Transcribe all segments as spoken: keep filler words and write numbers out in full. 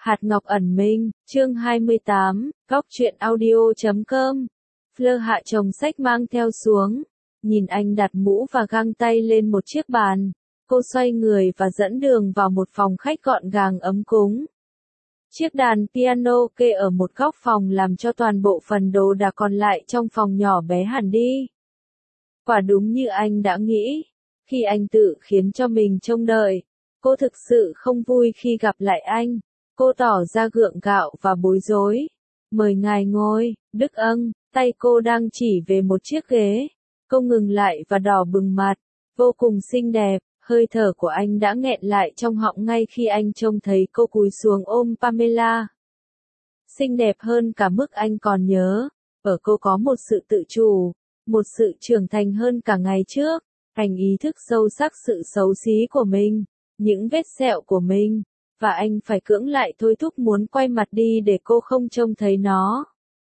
Hạt Ngọc Ẩn Minh, chương hai mươi tám, góc truyện audio chấm com. Fleur hạ chồng sách mang theo xuống, nhìn anh đặt mũ và găng tay lên một chiếc bàn. Cô xoay người và dẫn đường vào một phòng khách gọn gàng ấm cúng. Chiếc đàn piano kê ở một góc phòng làm cho toàn bộ phần đồ đạc còn lại trong phòng nhỏ bé hẳn đi. Quả đúng như anh đã nghĩ, khi anh tự khiến cho mình trông đợi, cô thực sự không vui khi gặp lại anh. Cô tỏ ra gượng gạo và bối rối. Mời ngài ngồi, Đức Ân, tay cô đang chỉ về một chiếc ghế. Cô ngừng lại và đỏ bừng mặt, vô cùng xinh đẹp, hơi thở của anh đã nghẹn lại trong họng ngay khi anh trông thấy cô cúi xuống ôm Pamela. Xinh đẹp hơn cả mức anh còn nhớ, ở cô có một sự tự chủ, một sự trưởng thành hơn cả ngày trước. Anh ý thức sâu sắc sự xấu xí của mình, những vết sẹo của mình. Và anh phải cưỡng lại thôi thúc muốn quay mặt đi để cô không trông thấy nó.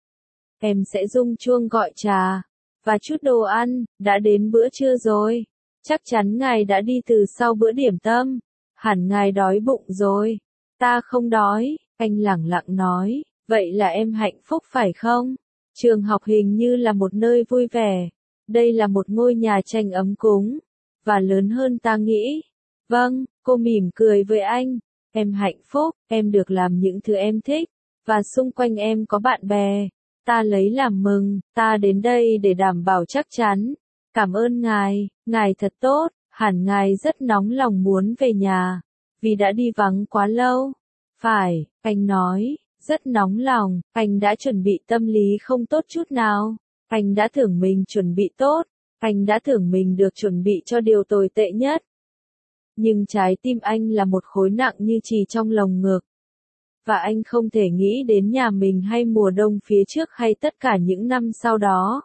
Em sẽ rung chuông gọi trà, và chút đồ ăn, đã đến bữa trưa rồi. Chắc chắn ngài đã đi từ sau bữa điểm tâm, hẳn ngài đói bụng rồi. Ta không đói, anh lẳng lặng nói, vậy là em hạnh phúc phải không? Trường học hình như là một nơi vui vẻ, đây là một ngôi nhà tranh ấm cúng, và lớn hơn ta nghĩ. Vâng, cô mỉm cười với anh. Em hạnh phúc, em được làm những thứ em thích, và xung quanh em có bạn bè. Ta lấy làm mừng, ta đến đây để đảm bảo chắc chắn. Cảm ơn ngài, ngài thật tốt, hẳn ngài rất nóng lòng muốn về nhà, vì đã đi vắng quá lâu. Phải, anh nói, rất nóng lòng, anh đã chuẩn bị tâm lý không tốt chút nào. Anh đã tưởng mình chuẩn bị tốt, anh đã tưởng mình được chuẩn bị cho điều tồi tệ nhất. Nhưng trái tim anh là một khối nặng như chì trong lồng ngực. Và anh không thể nghĩ đến nhà mình hay mùa đông phía trước hay tất cả những năm sau đó.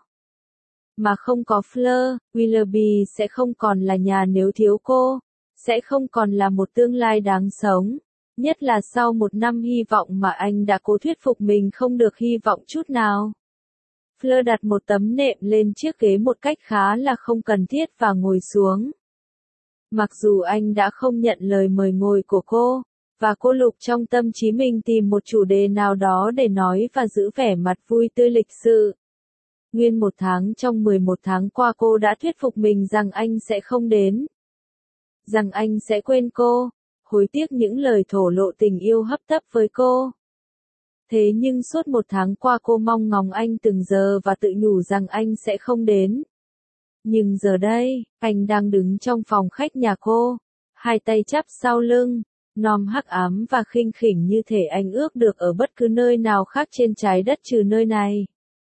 Mà không có Fleur, Willoughby sẽ không còn là nhà nếu thiếu cô, sẽ không còn là một tương lai đáng sống. Nhất là sau một năm hy vọng mà anh đã cố thuyết phục mình không được hy vọng chút nào. Fleur đặt một tấm nệm lên chiếc ghế một cách khá là không cần thiết và ngồi xuống. Mặc dù anh đã không nhận lời mời ngồi của cô, và cô lục trong tâm trí mình tìm một chủ đề nào đó để nói và giữ vẻ mặt vui tươi lịch sự. Nguyên một tháng trong mười một tháng qua cô đã thuyết phục mình rằng anh sẽ không đến. Rằng anh sẽ quên cô, hối tiếc những lời thổ lộ tình yêu hấp tấp với cô. Thế nhưng suốt một tháng qua cô mong ngóng anh từng giờ và tự nhủ rằng anh sẽ không đến. Nhưng giờ đây, anh đang đứng trong phòng khách nhà cô, hai tay chắp sau lưng, nom hắc ám và khinh khỉnh như thể anh ước được ở bất cứ nơi nào khác trên trái đất trừ nơi này.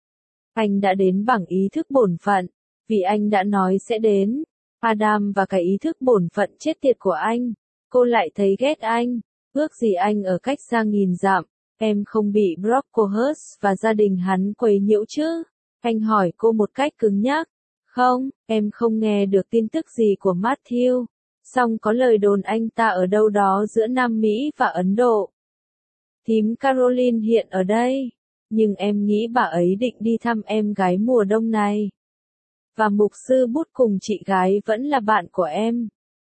Anh đã đến bằng ý thức bổn phận, vì anh đã nói sẽ đến. Adam và cái ý thức bổn phận chết tiệt của anh, cô lại thấy ghét anh, ước gì anh ở cách xa nghìn dặm, em không bị Brocklehurst và gia đình hắn quấy nhiễu chứ? Anh hỏi cô một cách cứng nhắc. Không, em không nghe được tin tức gì của Matthew, song có lời đồn anh ta ở đâu đó giữa Nam Mỹ và Ấn Độ. Thím Caroline hiện ở đây, nhưng em nghĩ bà ấy định đi thăm em gái mùa đông này. Và mục sư Bút cùng chị gái vẫn là bạn của em.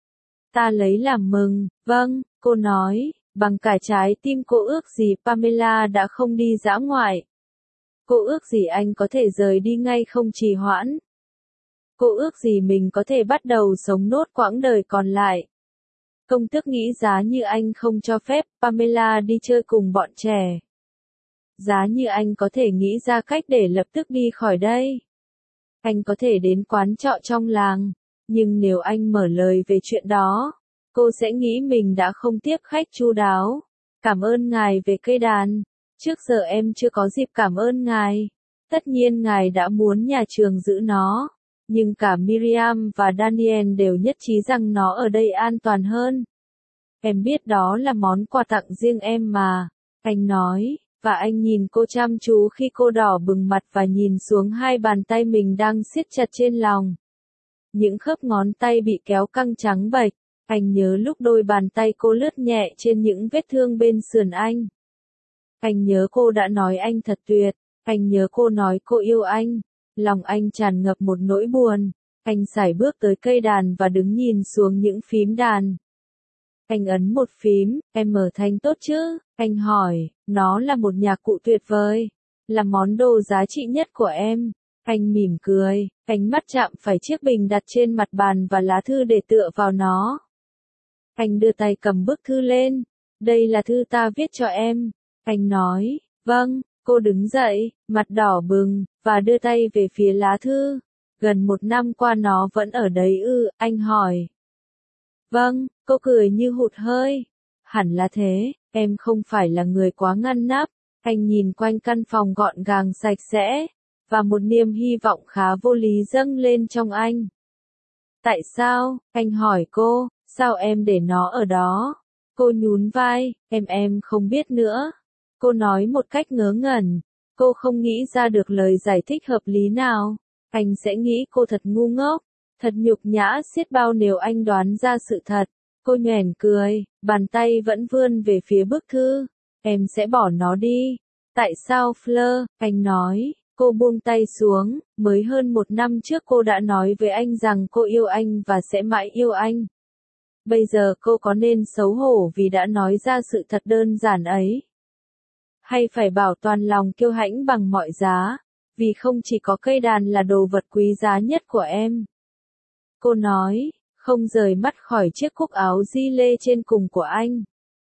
Ta lấy làm mừng, vâng, cô nói, bằng cả trái tim cô ước gì Pamela đã không đi dã ngoại. Cô ước gì anh có thể rời đi ngay không trì hoãn. Cô ước gì mình có thể bắt đầu sống nốt quãng đời còn lại. Công tước nghĩ giá như anh không cho phép Pamela đi chơi cùng bọn trẻ. Giá như anh có thể nghĩ ra cách để lập tức đi khỏi đây. Anh có thể đến quán trọ trong làng, nhưng nếu anh mở lời về chuyện đó, cô sẽ nghĩ mình đã không tiếp khách chu đáo. Cảm ơn ngài về cây đàn. Trước giờ em chưa có dịp cảm ơn ngài. Tất nhiên ngài đã muốn nhà trường giữ nó. Nhưng cả Miriam và Daniel đều nhất trí rằng nó ở đây an toàn hơn. Em biết đó là món quà tặng riêng em mà, anh nói, và anh nhìn cô chăm chú khi cô đỏ bừng mặt và nhìn xuống hai bàn tay mình đang siết chặt trên lòng. Những khớp ngón tay bị kéo căng trắng bệch, anh nhớ lúc đôi bàn tay cô lướt nhẹ trên những vết thương bên sườn anh. Anh nhớ cô đã nói anh thật tuyệt, anh nhớ cô nói cô yêu anh. Lòng anh tràn ngập một nỗi buồn, anh sải bước tới cây đàn và đứng nhìn xuống những phím đàn. Anh ấn một phím, em mở thanh tốt chứ? Anh hỏi, nó là một nhạc cụ tuyệt vời, là món đồ giá trị nhất của em. Anh mỉm cười, ánh mắt chạm phải chiếc bình đặt trên mặt bàn và lá thư để tựa vào nó. Anh đưa tay cầm bức thư lên. Đây là thư ta viết cho em. Anh nói, vâng. Cô đứng dậy, mặt đỏ bừng, và đưa tay về phía lá thư. Gần một năm qua nó vẫn ở đấy ư, anh hỏi. Vâng, cô cười như hụt hơi. Hẳn là thế, em không phải là người quá ngăn nắp. Anh nhìn quanh căn phòng gọn gàng sạch sẽ, và một niềm hy vọng khá vô lý dâng lên trong anh. Tại sao? Anh hỏi cô, sao em để nó ở đó? Cô nhún vai, em em không biết nữa. Cô nói một cách ngớ ngẩn, cô không nghĩ ra được lời giải thích hợp lý nào. Anh sẽ nghĩ cô thật ngu ngốc, thật nhục nhã xiết bao nếu anh đoán ra sự thật. Cô nhoẻn cười, bàn tay vẫn vươn về phía bức thư. Em sẽ bỏ nó đi. Tại sao Fleur? Anh nói. Cô buông tay xuống, mới hơn một năm trước cô đã nói với anh rằng cô yêu anh và sẽ mãi yêu anh. Bây giờ cô có nên xấu hổ vì đã nói ra sự thật đơn giản ấy? Hay phải bảo toàn lòng kiêu hãnh bằng mọi giá, vì không chỉ có cây đàn là đồ vật quý giá nhất của em. Cô nói, không rời mắt khỏi chiếc cúc áo di lê trên cùng của anh.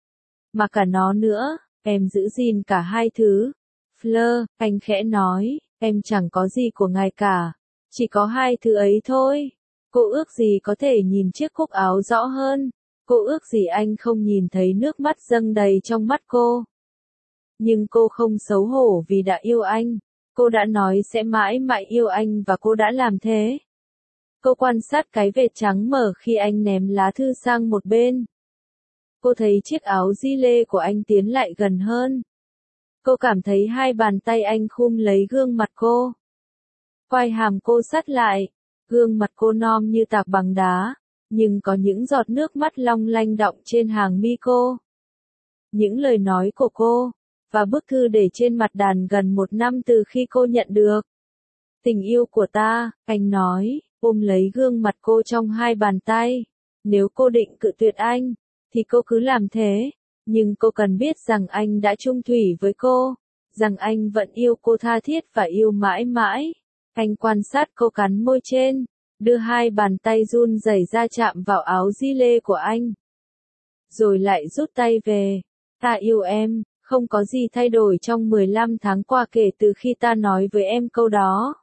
Mà cả nó nữa, em giữ gìn cả hai thứ. Fleur, anh khẽ nói, em chẳng có gì của ngài cả, chỉ có hai thứ ấy thôi. Cô ước gì có thể nhìn chiếc cúc áo rõ hơn, cô ước gì anh không nhìn thấy nước mắt dâng đầy trong mắt cô. Nhưng cô không xấu hổ vì đã yêu anh, cô đã nói sẽ mãi mãi yêu anh và cô đã làm thế. Cô quan sát cái vệt trắng mở khi anh ném lá thư sang một bên. Cô thấy chiếc áo di lê của anh tiến lại gần hơn. Cô cảm thấy hai bàn tay anh khum lấy gương mặt cô. Quai hàm cô sát lại, gương mặt cô non như tạc bằng đá, nhưng có những giọt nước mắt long lanh đọng trên hàng mi cô. Những lời nói của cô, và bức thư để trên mặt đàn gần một năm từ khi cô nhận được. Tình yêu của ta, anh nói, ôm lấy gương mặt cô trong hai bàn tay. Nếu cô định cự tuyệt anh, thì cô cứ làm thế. Nhưng cô cần biết rằng anh đã chung thủy với cô, rằng anh vẫn yêu cô tha thiết và yêu mãi mãi. Anh quan sát cô cắn môi trên, đưa hai bàn tay run rẩy ra chạm vào áo di lê của anh. Rồi lại rút tay về. Ta yêu em, không có gì thay đổi trong mười lăm tháng qua kể từ khi ta nói với em câu đó.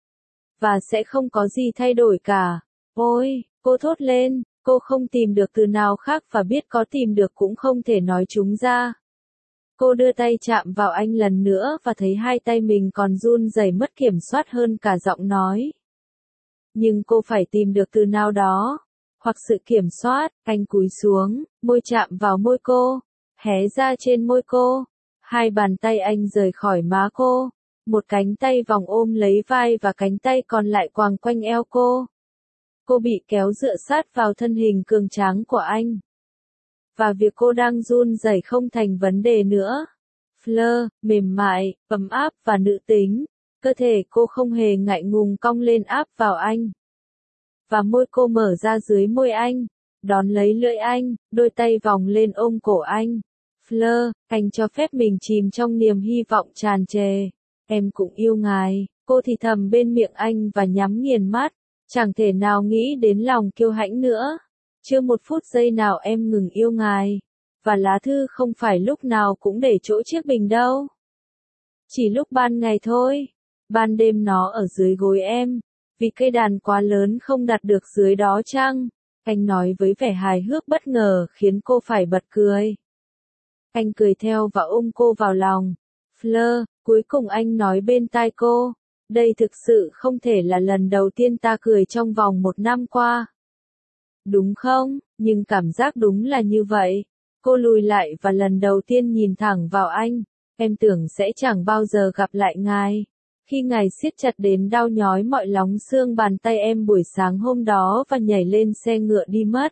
Và sẽ không có gì thay đổi cả. Ôi, cô thốt lên, cô không tìm được từ nào khác và biết có tìm được cũng không thể nói chúng ra. Cô đưa tay chạm vào anh lần nữa và thấy hai tay mình còn run rẩy mất kiểm soát hơn cả giọng nói. Nhưng cô phải tìm được từ nào đó, hoặc sự kiểm soát. Anh cúi xuống, môi chạm vào môi cô, hé ra trên môi cô. Hai bàn tay anh rời khỏi má cô, một cánh tay vòng ôm lấy vai và cánh tay còn lại quàng quanh eo cô. Cô bị kéo dựa sát vào thân hình cường tráng của anh. Và việc cô đang run rẩy không thành vấn đề nữa. Fleur, mềm mại, ấm áp và nữ tính. Cơ thể cô không hề ngại ngùng cong lên áp vào anh. Và môi cô mở ra dưới môi anh, đón lấy lưỡi anh, đôi tay vòng lên ôm cổ anh. Fleur, anh cho phép mình chìm trong niềm hy vọng tràn trề. Em cũng yêu ngài, cô thì thầm bên miệng anh và nhắm nghiền mắt. Chẳng thể nào nghĩ đến lòng kiêu hãnh nữa. Chưa một phút giây nào em ngừng yêu ngài. Và lá thư không phải lúc nào cũng để chỗ chiếc bình đâu. Chỉ lúc ban ngày thôi. Ban đêm nó ở dưới gối em. Vì cây đàn quá lớn không đặt được dưới đó chăng? Anh nói với vẻ hài hước bất ngờ khiến cô phải bật cười. Anh cười theo và ôm cô vào lòng. Fleur, cuối cùng anh nói bên tai cô. Đây thực sự không thể là lần đầu tiên ta cười trong vòng một năm qua. Đúng không? Nhưng cảm giác đúng là như vậy. Cô lùi lại và lần đầu tiên nhìn thẳng vào anh. Em tưởng sẽ chẳng bao giờ gặp lại ngài. Khi ngài siết chặt đến đau nhói mọi lóng xương bàn tay em buổi sáng hôm đó và nhảy lên xe ngựa đi mất.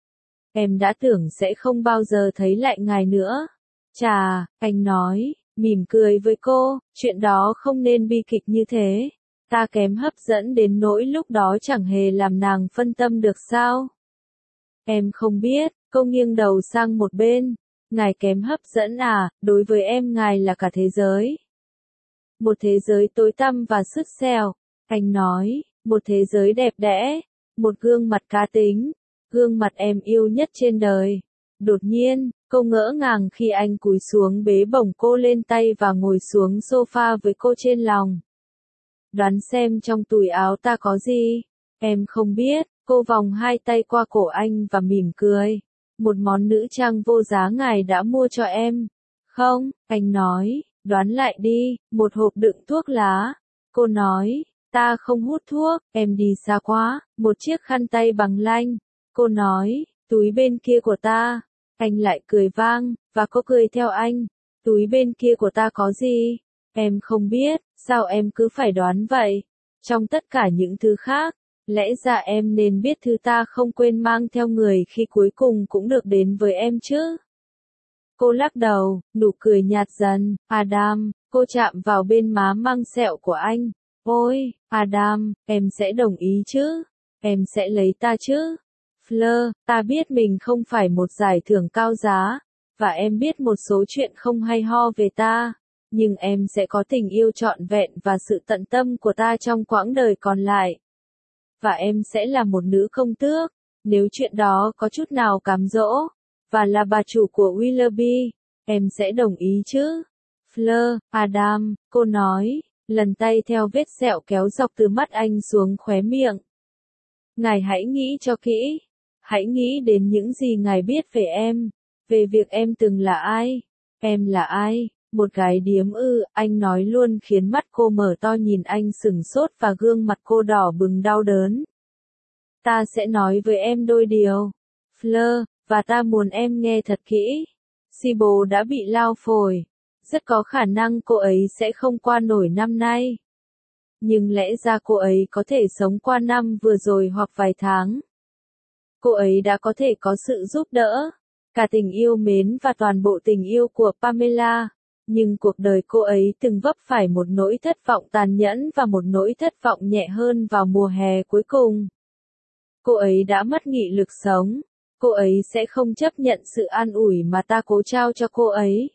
Em đã tưởng sẽ không bao giờ thấy lại ngài nữa. Chà, anh nói, mỉm cười với cô, chuyện đó không nên bi kịch như thế. Ta kém hấp dẫn đến nỗi lúc đó chẳng hề làm nàng phân tâm được sao? Em không biết, Cô nghiêng đầu sang một bên. Ngài kém hấp dẫn à, đối với em ngài là cả thế giới. Một thế giới tối tăm và sứt sẹo, anh nói, một thế giới đẹp đẽ, một gương mặt cá tính, gương mặt em yêu nhất trên đời. Đột nhiên, cô ngỡ ngàng khi anh cúi xuống bế bổng cô lên tay và ngồi xuống sofa với cô trên lòng. Đoán xem trong túi áo ta có gì? Em không biết, cô vòng hai tay qua cổ anh và mỉm cười. Một món nữ trang vô giá ngài đã mua cho em. Không, anh nói, đoán lại đi, một hộp đựng thuốc lá. Cô nói, ta không hút thuốc, em đi xa quá, một chiếc khăn tay bằng lanh. Cô nói, túi bên kia của ta. Anh lại cười vang, và cô cười theo anh. Túi bên kia của ta có gì? Em không biết, sao em cứ phải đoán vậy? Trong tất cả những thứ khác, lẽ ra em nên biết thứ ta không quên mang theo người khi cuối cùng cũng được đến với em chứ. Cô lắc đầu, nụ cười nhạt dần. Adam, cô chạm vào bên má mang sẹo của anh. Ôi, Adam, em sẽ đồng ý chứ? Em sẽ lấy ta chứ? Fleur, ta biết mình không phải một giải thưởng cao giá, và em biết một số chuyện không hay ho về ta, nhưng em sẽ có tình yêu trọn vẹn và sự tận tâm của ta trong quãng đời còn lại. Và em sẽ là một nữ công tước, nếu chuyện đó có chút nào cám dỗ, và là bà chủ của Willoughby, em sẽ đồng ý chứ? Fleur, Adam, cô nói, lần tay theo vết sẹo kéo dọc từ mắt anh xuống khóe miệng. Ngài hãy nghĩ cho kỹ. Hãy nghĩ đến những gì ngài biết về em, về việc em từng là ai. Em là ai? Một gái điếm ư, anh nói luôn khiến mắt cô mở to nhìn anh sửng sốt và gương mặt cô đỏ bừng đau đớn. Ta sẽ nói với em đôi điều. Fleur, và ta muốn em nghe thật kỹ. Sybil đã bị lao phổi. Rất có khả năng cô ấy sẽ không qua nổi năm nay. Nhưng lẽ ra cô ấy có thể sống qua năm vừa rồi hoặc vài tháng. Cô ấy đã có thể có sự giúp đỡ, cả tình yêu mến và toàn bộ tình yêu của Pamela, nhưng cuộc đời cô ấy từng vấp phải một nỗi thất vọng tàn nhẫn và một nỗi thất vọng nhẹ hơn vào mùa hè cuối cùng. Cô ấy đã mất nghị lực sống, cô ấy sẽ không chấp nhận sự an ủi mà ta cố trao cho cô ấy.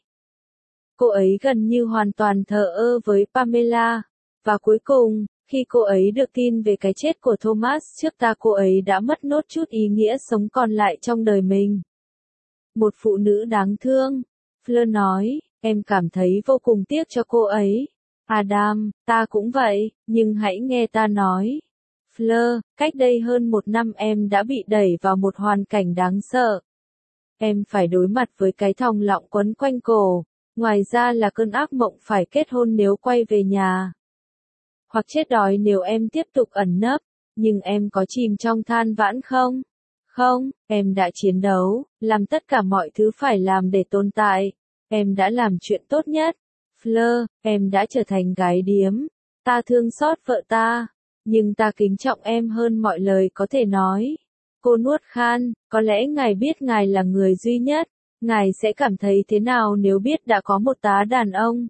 Cô ấy gần như hoàn toàn thờ ơ với Pamela, và cuối cùng, khi cô ấy được tin về cái chết của Thomas trước ta, cô ấy đã mất nốt chút ý nghĩa sống còn lại trong đời mình. Một phụ nữ đáng thương, Fleur nói, em cảm thấy vô cùng tiếc cho cô ấy. Adam, ta cũng vậy, nhưng hãy nghe ta nói. Fleur, cách đây hơn một năm em đã bị đẩy vào một hoàn cảnh đáng sợ. Em phải đối mặt với cái thòng lọng quấn quanh cổ, ngoài ra là cơn ác mộng phải kết hôn nếu quay về nhà. Hoặc chết đói nếu em tiếp tục ẩn nấp, nhưng em có chìm trong than vãn không? Không, em đã chiến đấu, làm tất cả mọi thứ phải làm để tồn tại. Em đã làm chuyện tốt nhất. Fleur, em đã trở thành gái điếm. Ta thương xót vợ ta, nhưng ta kính trọng em hơn mọi lời có thể nói. Cô nuốt khan, có lẽ ngài biết ngài là người duy nhất. Ngài sẽ cảm thấy thế nào nếu biết đã có một tá đàn ông?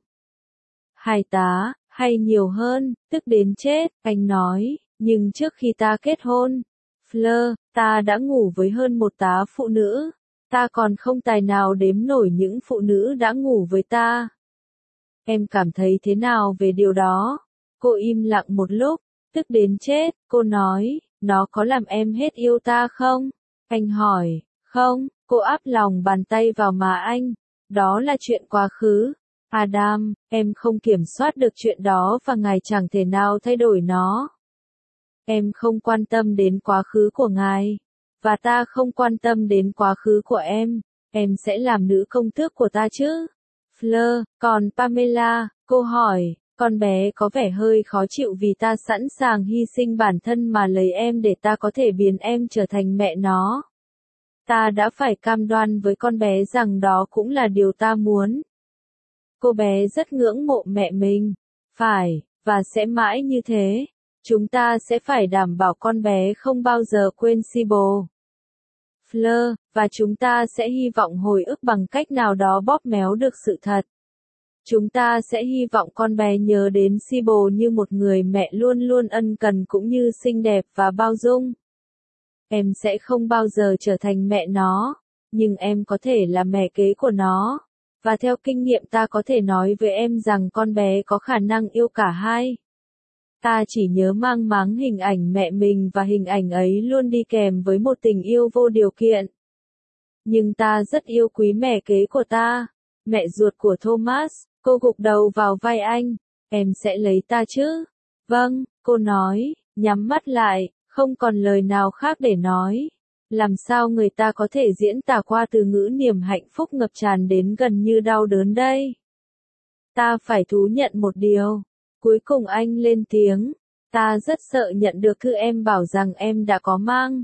Hai tá, hay nhiều hơn, tức đến chết, anh nói, nhưng trước khi ta kết hôn, Fleur, ta đã ngủ với hơn một tá phụ nữ. Ta còn không tài nào đếm nổi những phụ nữ đã ngủ với ta. Em cảm thấy thế nào về điều đó? Cô im lặng một lúc, tức đến chết, cô nói, nó có làm em hết yêu ta không? Anh hỏi, không, cô áp lòng bàn tay vào má anh, đó là chuyện quá khứ. Adam, em không kiểm soát được chuyện đó và ngài chẳng thể nào thay đổi nó. Em không quan tâm đến quá khứ của ngài, và ta không quan tâm đến quá khứ của em. Em sẽ làm nữ công tước của ta chứ? Fleur, còn Pamela, cô hỏi, con bé có vẻ hơi khó chịu vì ta sẵn sàng hy sinh bản thân mà lấy em để ta có thể biến em trở thành mẹ nó. Ta đã phải cam đoan với con bé rằng đó cũng là điều ta muốn. Cô bé rất ngưỡng mộ mẹ mình. Phải, và sẽ mãi như thế. Chúng ta sẽ phải đảm bảo con bé không bao giờ quên Sybil. Fleur, và chúng ta sẽ hy vọng hồi ức bằng cách nào đó bóp méo được sự thật. Chúng ta sẽ hy vọng con bé nhớ đến Sybil như một người mẹ luôn luôn ân cần cũng như xinh đẹp và bao dung. Em sẽ không bao giờ trở thành mẹ nó. Nhưng em có thể là mẹ kế của nó. Và theo kinh nghiệm ta có thể nói với em rằng con bé có khả năng yêu cả hai. Ta chỉ nhớ mang máng hình ảnh mẹ mình và hình ảnh ấy luôn đi kèm với một tình yêu vô điều kiện. Nhưng ta rất yêu quý mẹ kế của ta, mẹ ruột của Thomas. Cô gục đầu vào vai anh. Em sẽ lấy ta chứ? Vâng, cô nói, nhắm mắt lại, không còn lời nào khác để nói. Làm sao người ta có thể diễn tả qua từ ngữ niềm hạnh phúc ngập tràn đến gần như đau đớn đây? Ta phải thú nhận một điều. Cuối cùng anh lên tiếng. Ta rất sợ nhận được thư em bảo rằng em đã có mang.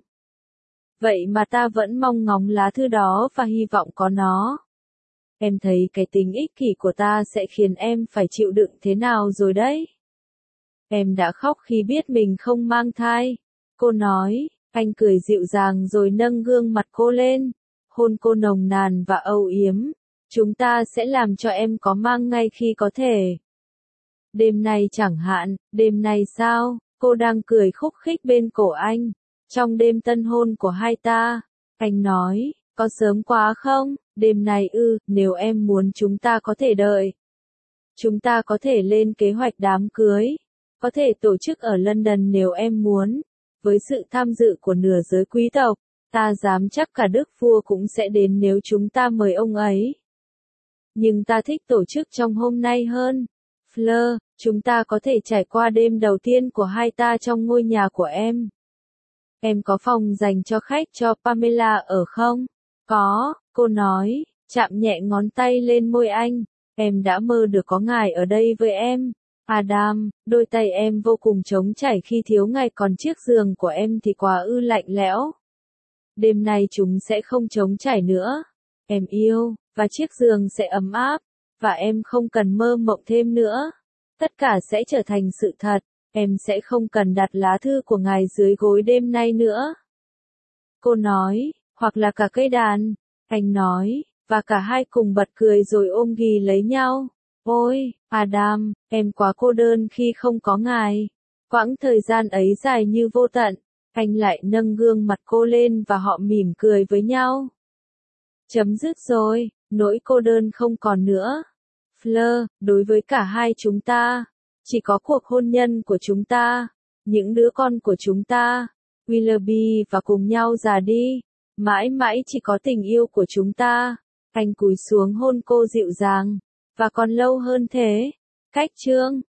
Vậy mà ta vẫn mong ngóng lá thư đó và hy vọng có nó. Em thấy cái tính ích kỷ của ta sẽ khiến em phải chịu đựng thế nào rồi đấy. Em đã khóc khi biết mình không mang thai. Cô nói, anh cười dịu dàng rồi nâng gương mặt cô lên. Hôn cô nồng nàn và âu yếm. Chúng ta sẽ làm cho em có mang ngay khi có thể. Đêm nay chẳng hạn, đêm nay sao? Cô đang cười khúc khích bên cổ anh. Trong đêm tân hôn của hai ta, anh nói, có sớm quá không? Đêm nay ư, nếu em muốn chúng ta có thể đợi. Chúng ta có thể lên kế hoạch đám cưới. Có thể tổ chức ở London nếu em muốn. Với sự tham dự của nửa giới quý tộc, ta dám chắc cả đức vua cũng sẽ đến nếu chúng ta mời ông ấy. Nhưng ta thích tổ chức trong hôm nay hơn. Fleur, chúng ta có thể trải qua đêm đầu tiên của hai ta trong ngôi nhà của em. Em có phòng dành cho khách cho Pamela ở không? Có, cô nói, chạm nhẹ ngón tay lên môi anh. Em đã mơ được có ngài ở đây với em. Adam, đôi tay em vô cùng trống trải khi thiếu ngài, còn chiếc giường của em thì quá ư lạnh lẽo. Đêm nay chúng sẽ không trống trải nữa. Em yêu, và chiếc giường sẽ ấm áp, và em không cần mơ mộng thêm nữa. Tất cả sẽ trở thành sự thật. Em sẽ không cần đặt lá thư của ngài dưới gối đêm nay nữa. Cô nói, hoặc là cả cây đàn. Anh nói, và cả hai cùng bật cười rồi ôm ghì lấy nhau. Ôi, Adam, em quá cô đơn khi không có ngài. Quãng thời gian ấy dài như vô tận. Anh lại nâng gương mặt cô lên và họ mỉm cười với nhau. Chấm dứt rồi, nỗi cô đơn không còn nữa. Fleur, đối với cả hai chúng ta, chỉ có cuộc hôn nhân của chúng ta, những đứa con của chúng ta, Willoughby và cùng nhau già đi, mãi mãi chỉ có tình yêu của chúng ta. Anh cúi xuống hôn cô dịu dàng, và còn lâu hơn thế. Cách chương